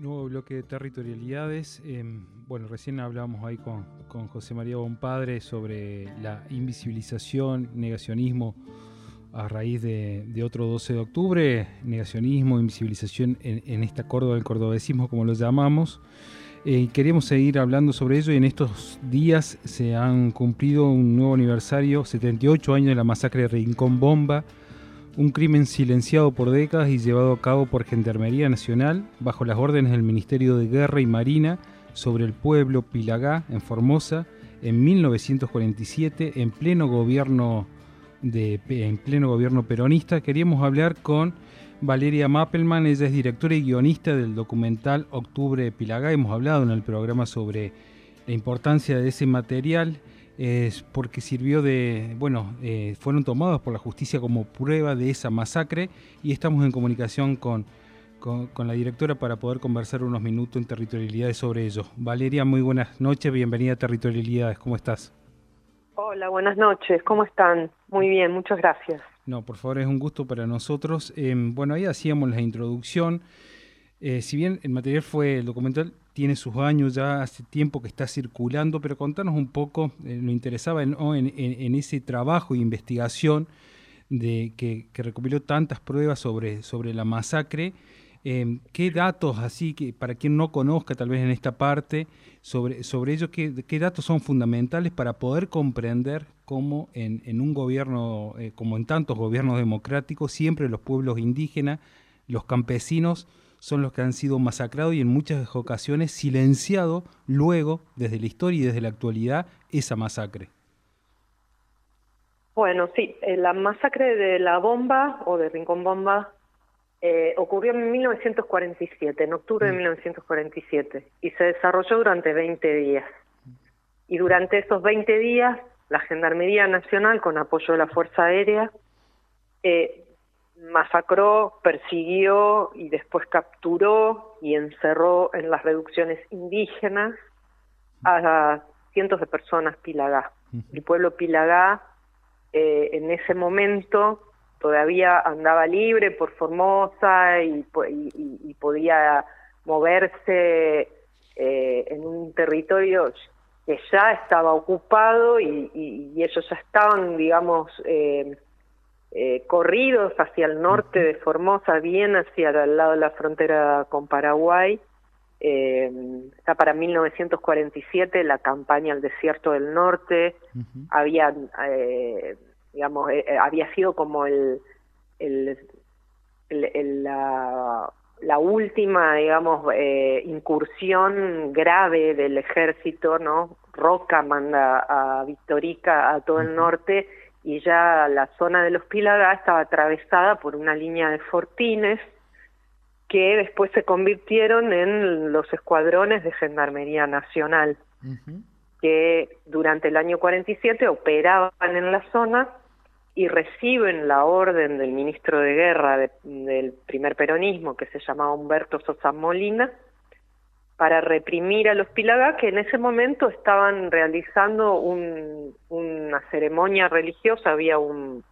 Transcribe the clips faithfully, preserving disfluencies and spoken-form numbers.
Nuevo bloque de territorialidades. Eh, bueno, recién hablábamos ahí con, con José María Bonpadre sobre la invisibilización, negacionismo a raíz de, de otro doce de octubre, negacionismo, invisibilización en, en esta Córdoba, el cordobesismo como lo llamamos. Eh, queremos seguir hablando sobre ello y en estos días se han cumplido un nuevo aniversario, setenta y ocho años de la masacre de Rincón Bomba, un crimen silenciado por décadas y llevado a cabo por Gendarmería Nacional bajo las órdenes del Ministerio de Guerra y Marina sobre el pueblo Pilagá en Formosa en mil novecientos cuarenta y siete en pleno gobierno de en pleno gobierno peronista. Queríamos hablar con Valeria Mappelman, ella es directora y guionista del documental Octubre de Pilagá. Hemos hablado en el programa sobre la importancia de ese material. Es porque sirvió de, bueno, eh, fueron tomados por la justicia como prueba de esa masacre y estamos en comunicación con, con, con la directora para poder conversar unos minutos en Territorialidades sobre ello. Valeria, muy buenas noches, bienvenida a Territorialidades, ¿cómo estás? Hola, buenas noches, ¿cómo están? Muy bien, muchas gracias. No, por favor, es un gusto para nosotros. Eh, bueno, ahí hacíamos la introducción. Eh, si bien el material fue, el documental tiene sus años, ya hace tiempo que está circulando, pero contanos un poco, eh, nos interesaba en, en, en, en ese trabajo de investigación de, que, que recopiló tantas pruebas sobre, sobre la masacre. Eh, ¿Qué datos, así que para quien no conozca tal vez en esta parte, sobre, sobre ello, qué, qué datos son fundamentales para poder comprender cómo en, en un gobierno, eh, como en tantos gobiernos democráticos, siempre los pueblos indígenas, los campesinos, son los que han sido masacrados y en muchas ocasiones silenciado luego, desde la historia y desde la actualidad, esa masacre? Bueno, sí, eh, la masacre de la bomba, o de Rincón Bomba, eh, ocurrió en mil novecientos cuarenta y siete, en octubre de mil novecientos cuarenta y siete, y se desarrolló durante veinte días. Y durante esos veinte días, la Gendarmería Nacional, con apoyo de la Fuerza Aérea, eh, masacró, persiguió y después capturó y encerró en las reducciones indígenas a cientos de personas Pilagá. El pueblo Pilagá eh, en ese momento todavía andaba libre por Formosa y, y, y podía moverse eh, en un territorio que ya estaba ocupado y, y, y ellos ya estaban, digamos, eh, Eh, corridos hacia el norte de Formosa, bien hacia el lado de la frontera con Paraguay. Eh, está para mil novecientos cuarenta y siete la campaña al desierto del norte. Uh-huh. Había, eh, digamos, eh, había sido como el, el, el, el la, la última, digamos, eh, incursión grave del ejército, ¿no? Roca manda a Victorica a todo el norte, y ya la zona de los Pilagá estaba atravesada por una línea de fortines que después se convirtieron en los escuadrones de Gendarmería Nacional, uh-huh. que durante el año cuarenta y siete operaban en la zona y reciben la orden del ministro de Guerra de, del primer peronismo, que se llamaba Humberto Sosa Molina, para reprimir a los Pilagá, que en ese momento estaban realizando un, una ceremonia religiosa. Había un,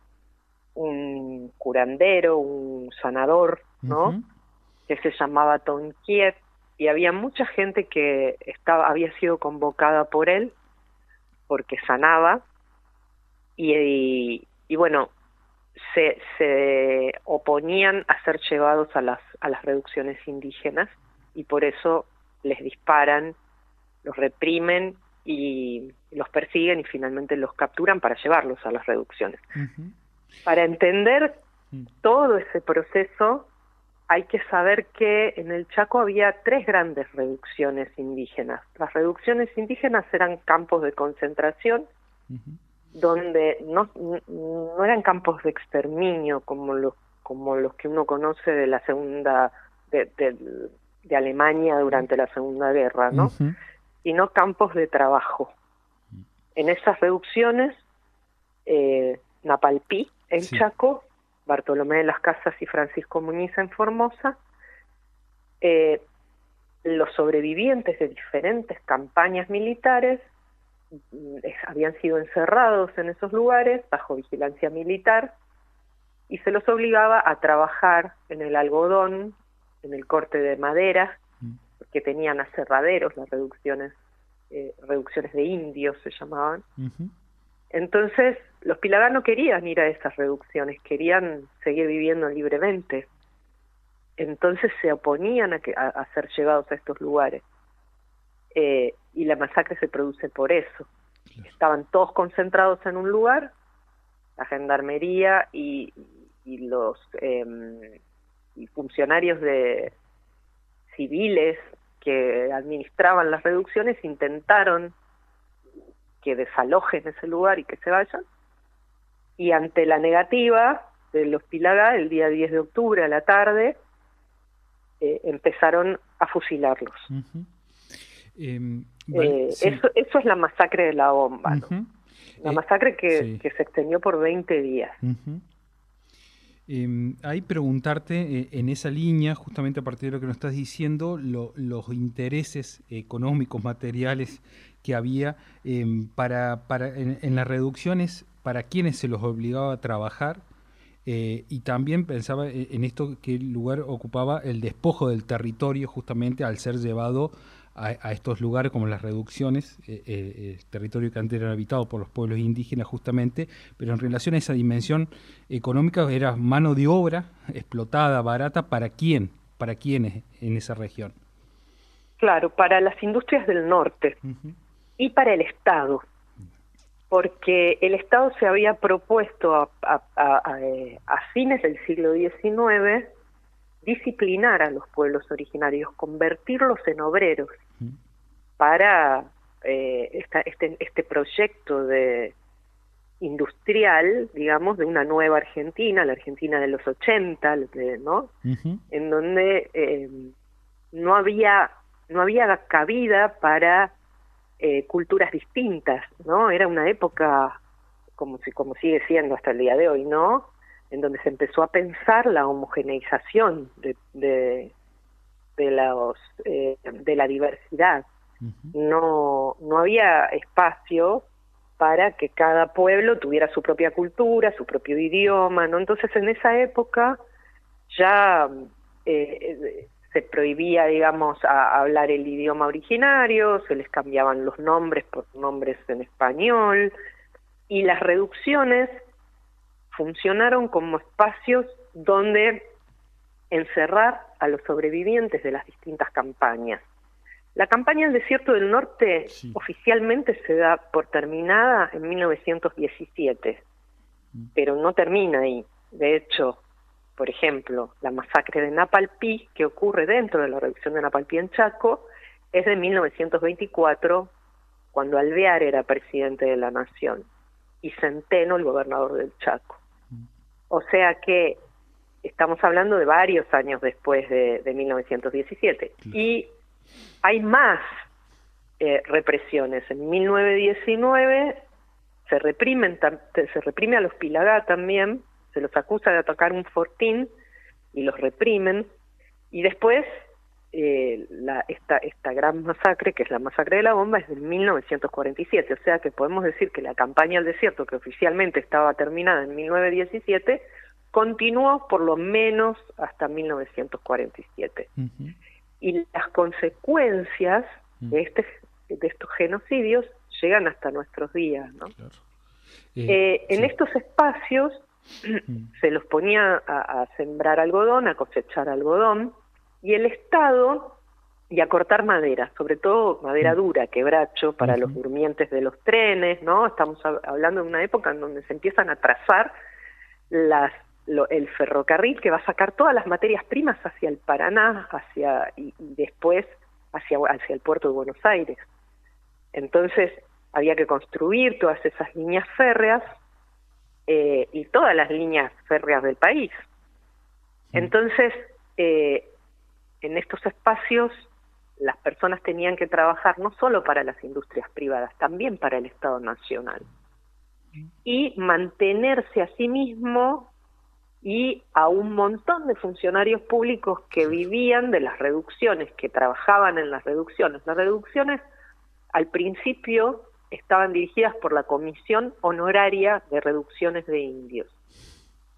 un curandero, un sanador, ¿no? Uh-huh. que se llamaba Tonquiet, y había mucha gente que estaba había sido convocada por él, porque sanaba, y, y, y bueno, se, se oponían a ser llevados a las, a las reducciones indígenas, y por eso les disparan, los reprimen y los persiguen y finalmente los capturan para llevarlos a las reducciones. Uh-huh. Para entender uh-huh. todo ese proceso hay que saber que en el Chaco había tres grandes reducciones indígenas. Las reducciones indígenas eran campos de concentración, uh-huh. donde no, no eran campos de exterminio como los, como los que uno conoce de la segunda... de, de, de Alemania durante la Segunda Guerra, ¿no? Uh-huh. Sino campos de trabajo. En esas reducciones, eh, Napalpí en sí. Chaco, Bartolomé de las Casas y Francisco Muñiz en Formosa, eh, los sobrevivientes de diferentes campañas militares eh, habían sido encerrados en esos lugares bajo vigilancia militar y se los obligaba a trabajar en el algodón, en el corte de madera, que tenían aserraderos, las reducciones, eh, reducciones de indios se llamaban. Uh-huh. Entonces, los Pilagá no querían ir a esas reducciones, querían seguir viviendo libremente. Entonces se oponían a, que, a, a ser llevados a estos lugares. Eh, y la masacre se produce por eso. Claro. Estaban todos concentrados en un lugar, la gendarmería y, y los eh, y funcionarios de civiles que administraban las reducciones intentaron que desalojen ese lugar y que se vayan, y ante la negativa de los Pilagá, el día diez de octubre a la tarde, eh, empezaron a fusilarlos. Uh-huh. eh, vale, eh, sí. eso, eso es la masacre de la bomba, ¿no? Uh-huh. La eh, masacre que, sí. que se extendió por veinte días. Uh-huh. Eh, ahí preguntarte, eh, en esa línea, justamente a partir de lo que nos estás diciendo, lo, los intereses económicos, materiales que había eh, para, para en, en las reducciones, para quienes se los obligaba a trabajar, eh, y también pensaba en esto, que el lugar ocupaba el despojo del territorio justamente al ser llevado a, a estos lugares como las reducciones, eh, eh, el territorio que antes era habitado por los pueblos indígenas justamente, pero en relación a esa dimensión económica era mano de obra explotada, barata, ¿para quién? ¿Para quiénes en esa región? Claro, para las industrias del norte. Uh-huh. Y para el Estado, porque el Estado se había propuesto a, a, a, a, a fines del siglo diecinueve disciplinar a los pueblos originarios, convertirlos en obreros para eh, esta, este, este proyecto de industrial, digamos, de una nueva Argentina, la Argentina de los ochenta, ¿no? Uh-huh. En donde eh, no había no había cabida para Eh, culturas distintas, ¿no? Era una época, como si, como sigue siendo hasta el día de hoy, ¿no? En donde se empezó a pensar la homogeneización de, de, de, los, eh, de la diversidad. Uh-huh. No, no había espacio para que cada pueblo tuviera su propia cultura, su propio idioma, ¿no? Entonces, en esa época ya eh, se prohibía, digamos, a, a hablar el idioma originario, se les cambiaban los nombres por nombres en español, y las reducciones funcionaron como espacios donde encerrar a los sobrevivientes de las distintas campañas. La campaña del Desierto del Norte sí. oficialmente se da por terminada en mil novecientos diecisiete, mm. pero no termina ahí. De hecho, por ejemplo, la masacre de Napalpí, que ocurre dentro de la reducción de Napalpí en Chaco, es de mil novecientos veinticuatro, cuando Alvear era presidente de la Nación y Centeno el gobernador del Chaco. O sea que estamos hablando de varios años después de, de mil novecientos diecisiete. Y hay más eh, represiones. En mil novecientos diecinueve se reprimen, se reprime a los Pilagá también, se los acusa de atacar un fortín y los reprimen, y después eh, la, esta, esta gran masacre, que es la masacre de la bomba, es de mil novecientos cuarenta y siete, o sea que podemos decir que la campaña al desierto, que oficialmente estaba terminada en mil novecientos diecisiete, continuó por lo menos hasta mil novecientos cuarenta y siete. Uh-huh. Y las consecuencias uh-huh. de, este, de estos genocidios llegan hasta nuestros días, ¿no? Claro. Eh, eh, en sí. estos espacios se los ponía a, a sembrar algodón, a cosechar algodón, y el Estado, y a cortar madera, sobre todo madera dura, quebracho, para uh-huh. los durmientes de los trenes, ¿no? Estamos a, hablando de una época en donde se empiezan a trazar las, lo, el ferrocarril que va a sacar todas las materias primas hacia el Paraná, hacia y, y después hacia, hacia el puerto de Buenos Aires. Entonces había que construir todas esas líneas férreas, Eh, y todas las líneas férreas del país. Entonces, eh, en estos espacios, las personas tenían que trabajar no solo para las industrias privadas, también para el Estado Nacional. Y mantenerse a sí mismo y a un montón de funcionarios públicos que vivían de las reducciones, que trabajaban en las reducciones. Las reducciones, al principio, estaban dirigidas por la Comisión Honoraria de Reducciones de Indios,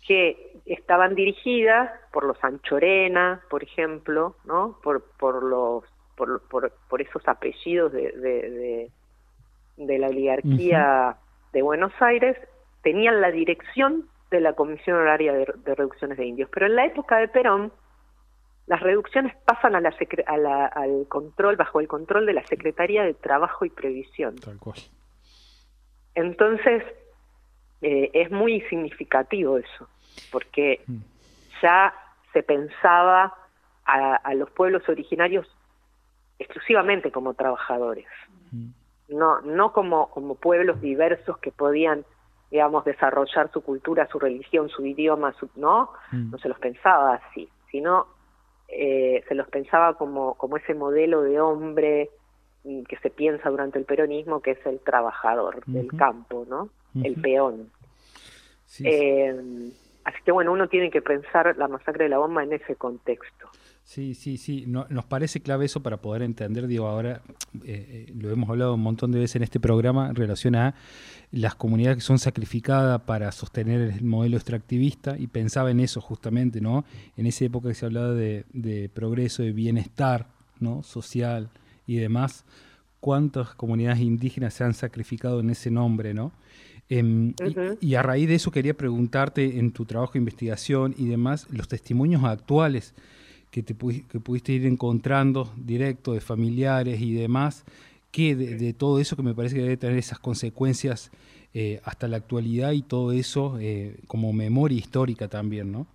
que estaban dirigidas por los Anchorena, por ejemplo, ¿no? Por por los por por, por esos apellidos de, de, de, de la oligarquía uh-huh. de Buenos Aires, tenían la dirección de la Comisión Horaria de, de Reducciones de Indios. Pero en la época de Perón, las reducciones pasan a la, secre- a la al control, bajo el control de la Secretaría de Trabajo y Previsión. Tal cual. Entonces, eh, es muy significativo eso, porque mm. ya se pensaba a, a los pueblos originarios exclusivamente como trabajadores, mm. no no como, como pueblos diversos que podían, digamos, desarrollar su cultura, su religión, su idioma, su, ¿no? Mm. No se los pensaba así, sino eh, se los pensaba como, como ese modelo de hombre que se piensa durante el peronismo, que es el trabajador uh-huh. del campo, ¿no? Uh-huh. El peón. Sí, eh, sí. Así que bueno, uno tiene que pensar la masacre de la bomba en ese contexto. Sí, sí, sí. No, nos parece clave eso para poder entender, digo, ahora eh, lo hemos hablado un montón de veces en este programa en relación a las comunidades que son sacrificadas para sostener el modelo extractivista, y pensaba en eso justamente, ¿no? En esa época que se hablaba de, de progreso, de bienestar, ¿no? Social y demás, cuántas comunidades indígenas se han sacrificado en ese nombre, ¿no? Eh, uh-huh. y, y a raíz de eso quería preguntarte, en tu trabajo de investigación y demás, los testimonios actuales que, te pu- que pudiste ir encontrando directo de familiares y demás, que de, de todo eso que me parece que debe tener esas consecuencias eh, hasta la actualidad, y todo eso eh, como memoria histórica también, ¿no?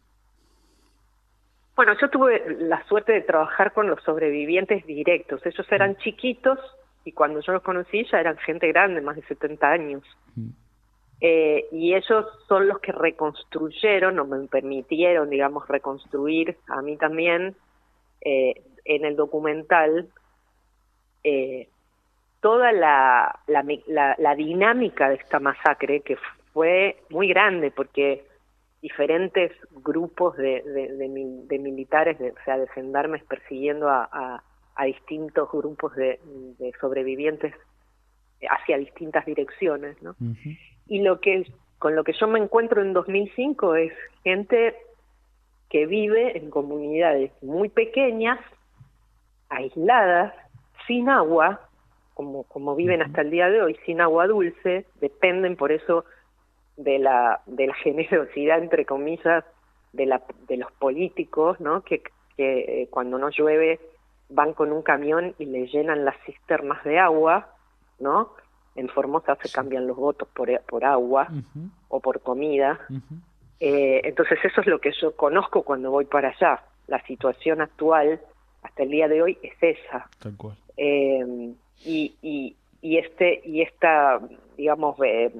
Bueno, yo tuve la suerte de trabajar con los sobrevivientes directos. Ellos eran chiquitos y cuando yo los conocí ya eran gente grande, más de setenta años. Mm. Eh, y ellos son los que reconstruyeron, o me permitieron, digamos, reconstruir a mí también, eh, en el documental, eh, toda la, la, la, la dinámica de esta masacre, que fue muy grande, porque diferentes grupos de, de, de, de militares, de, o sea, de gendarmes persiguiendo a, a, a distintos grupos de, de sobrevivientes hacia distintas direcciones, ¿no? Uh-huh. Y lo que con lo que yo me encuentro en dos mil cinco es gente que vive en comunidades muy pequeñas, aisladas, sin agua, como, como viven uh-huh. hasta el día de hoy, sin agua dulce, dependen por eso de la de la generosidad, entre comillas, de la de los políticos, ¿no? Que, que eh, cuando no llueve van con un camión y le llenan las cisternas de agua, ¿no? En Formosa se cambian los votos por por agua uh-huh. o por comida. Uh-huh. Eh, entonces eso es lo que yo conozco cuando voy para allá. La situación actual hasta el día de hoy es esa. Tal cual. Eh, y y y este y esta, digamos, eh,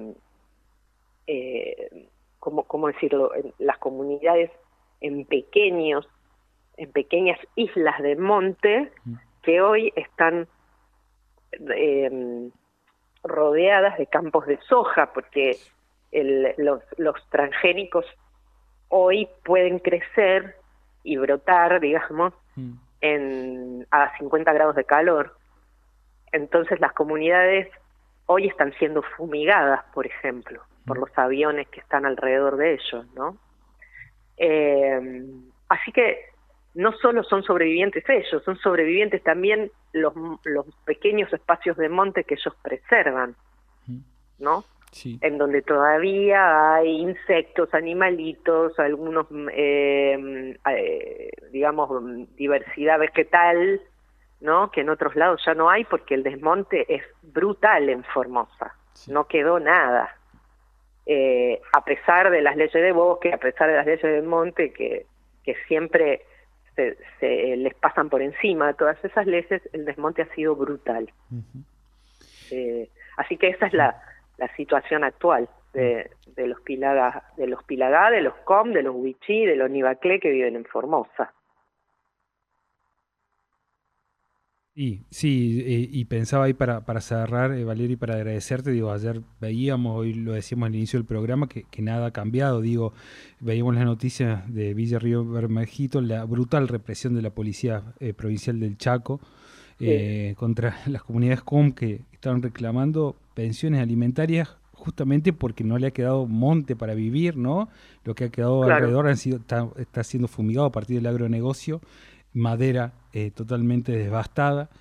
Eh, ¿cómo, cómo decirlo? En las comunidades en pequeños, en pequeñas islas de monte que hoy están eh, rodeadas de campos de soja, porque el, los, los transgénicos hoy pueden crecer y brotar, digamos, mm. en a cincuenta grados de calor. Entonces las comunidades hoy están siendo fumigadas, por ejemplo, por los aviones que están alrededor de ellos, ¿no? Eh, así que no solo son sobrevivientes ellos, son sobrevivientes también los, los pequeños espacios de monte que ellos preservan, ¿no? Sí. En donde todavía hay insectos, animalitos, algunos, eh, eh, digamos, diversidad vegetal, ¿no? Que en otros lados ya no hay, porque el desmonte es brutal en Formosa, sí. No quedó nada. Eh, a pesar de las leyes de bosque, a pesar de las leyes del monte, que, que siempre se, se les pasan por encima, todas esas leyes, el desmonte ha sido brutal. Uh-huh. Eh, así que esa es la, la situación actual de, de los Pilagá, de los Pilagá, de los Com, de los Wichí, de los Nivaclé que viven en Formosa. Sí, sí, eh, y pensaba ahí para, para cerrar, eh, Valeria, y para agradecerte, digo, ayer veíamos, hoy lo decíamos al inicio del programa, que, que nada ha cambiado, digo, veíamos las noticias de Villa Río Bermejito, la brutal represión de la Policía eh, Provincial del Chaco eh, sí. contra las comunidades Com que estaban reclamando pensiones alimentarias justamente porque no le ha quedado monte para vivir, ¿no? Lo que ha quedado Claro. alrededor han sido, está, está siendo fumigado a partir del agronegocio, madera eh, totalmente devastada,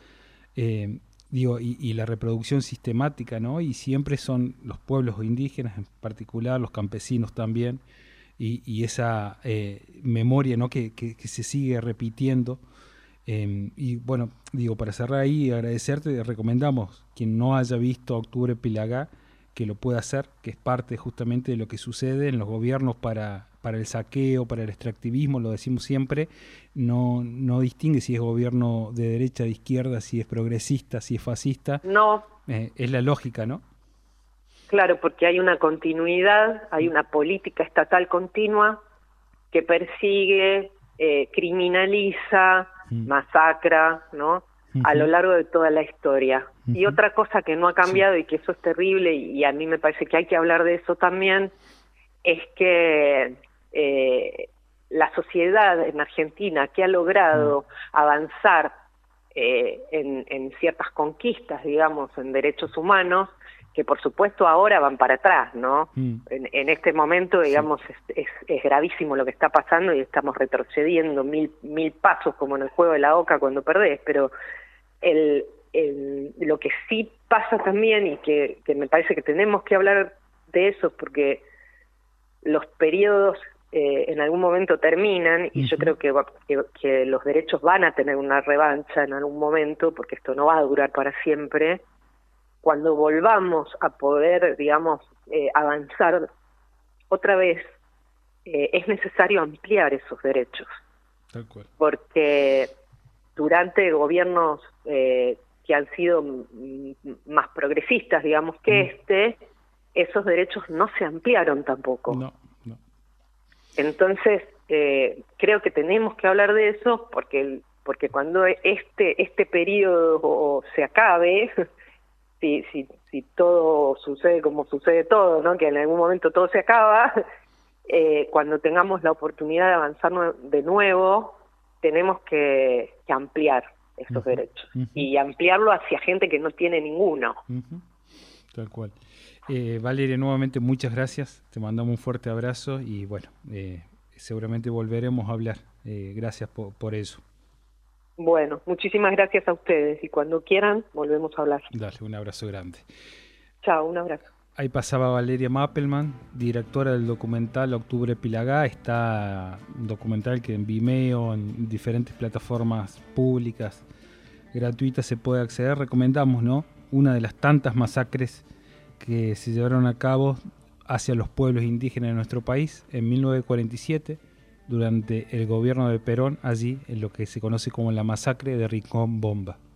eh, digo, y, y la reproducción sistemática, ¿no? Y siempre son los pueblos indígenas, en particular los campesinos también, y, y esa eh, memoria, ¿no? que, que, que se sigue repitiendo. Eh, y bueno, digo, para cerrar ahí, agradecerte, recomendamos quien no haya visto Octubre Pilagá, que lo pueda hacer, que es parte justamente de lo que sucede en los gobiernos para, para el saqueo, para el extractivismo, lo decimos siempre, no, no distingue si es gobierno de derecha, de izquierda, si es progresista, si es fascista, No, eh, es la lógica, ¿no? claro, porque hay una continuidad, hay una política estatal continua que persigue, eh, criminaliza, Mm. masacra, ¿no? Uh-huh. A lo largo de toda la historia. Uh-huh. Y otra cosa que no ha cambiado sí. y que eso es terrible, y, y a mí me parece que hay que hablar de eso también, es que eh, la sociedad en Argentina que ha logrado uh-huh. avanzar eh, en, en ciertas conquistas, digamos, en derechos humanos, que por supuesto ahora van para atrás, ¿no? Mm. En, en este momento, digamos, sí. es, es, es gravísimo lo que está pasando y estamos retrocediendo mil, mil pasos como en el juego de la oca cuando perdés, pero el, el, lo que sí pasa también y que, que me parece que tenemos que hablar de eso porque los periodos eh, en algún momento terminan y uh-huh. yo creo que, que, que los derechos van a tener una revancha en algún momento porque esto no va a durar para siempre. Cuando volvamos a poder, digamos, eh, avanzar otra vez, eh, es necesario ampliar esos derechos. Tal cual. Porque durante gobiernos eh, que han sido m- más progresistas, digamos, que mm. este, esos derechos no se ampliaron tampoco. No, no. Entonces, eh, creo que tenemos que hablar de eso porque, porque cuando este, este periodo se acabe... Si, si, si todo sucede como sucede todo, ¿no? Que en algún momento todo se acaba, eh, cuando tengamos la oportunidad de avanzar nue- de nuevo, tenemos que, que ampliar esos uh-huh. derechos uh-huh. y ampliarlo hacia gente que no tiene ninguno. Uh-huh. Tal cual. Eh, Valeria, nuevamente muchas gracias, te mandamos un fuerte abrazo y bueno, eh, seguramente volveremos a hablar. Eh, gracias por, por eso. Bueno, muchísimas gracias a ustedes y cuando quieran volvemos a hablar. Dale, un abrazo grande. Chao, un abrazo. Ahí pasaba Valeria Mappelman, directora del documental Octubre Pilagá. Está un documental que en Vimeo, en diferentes plataformas públicas, gratuitas se puede acceder. Recomendamos, ¿no? Una de las tantas masacres que se llevaron a cabo hacia los pueblos indígenas de nuestro país en mil novecientos cuarenta y siete. Durante el gobierno de Perón, allí en lo que se conoce como la masacre de Rincón Bomba.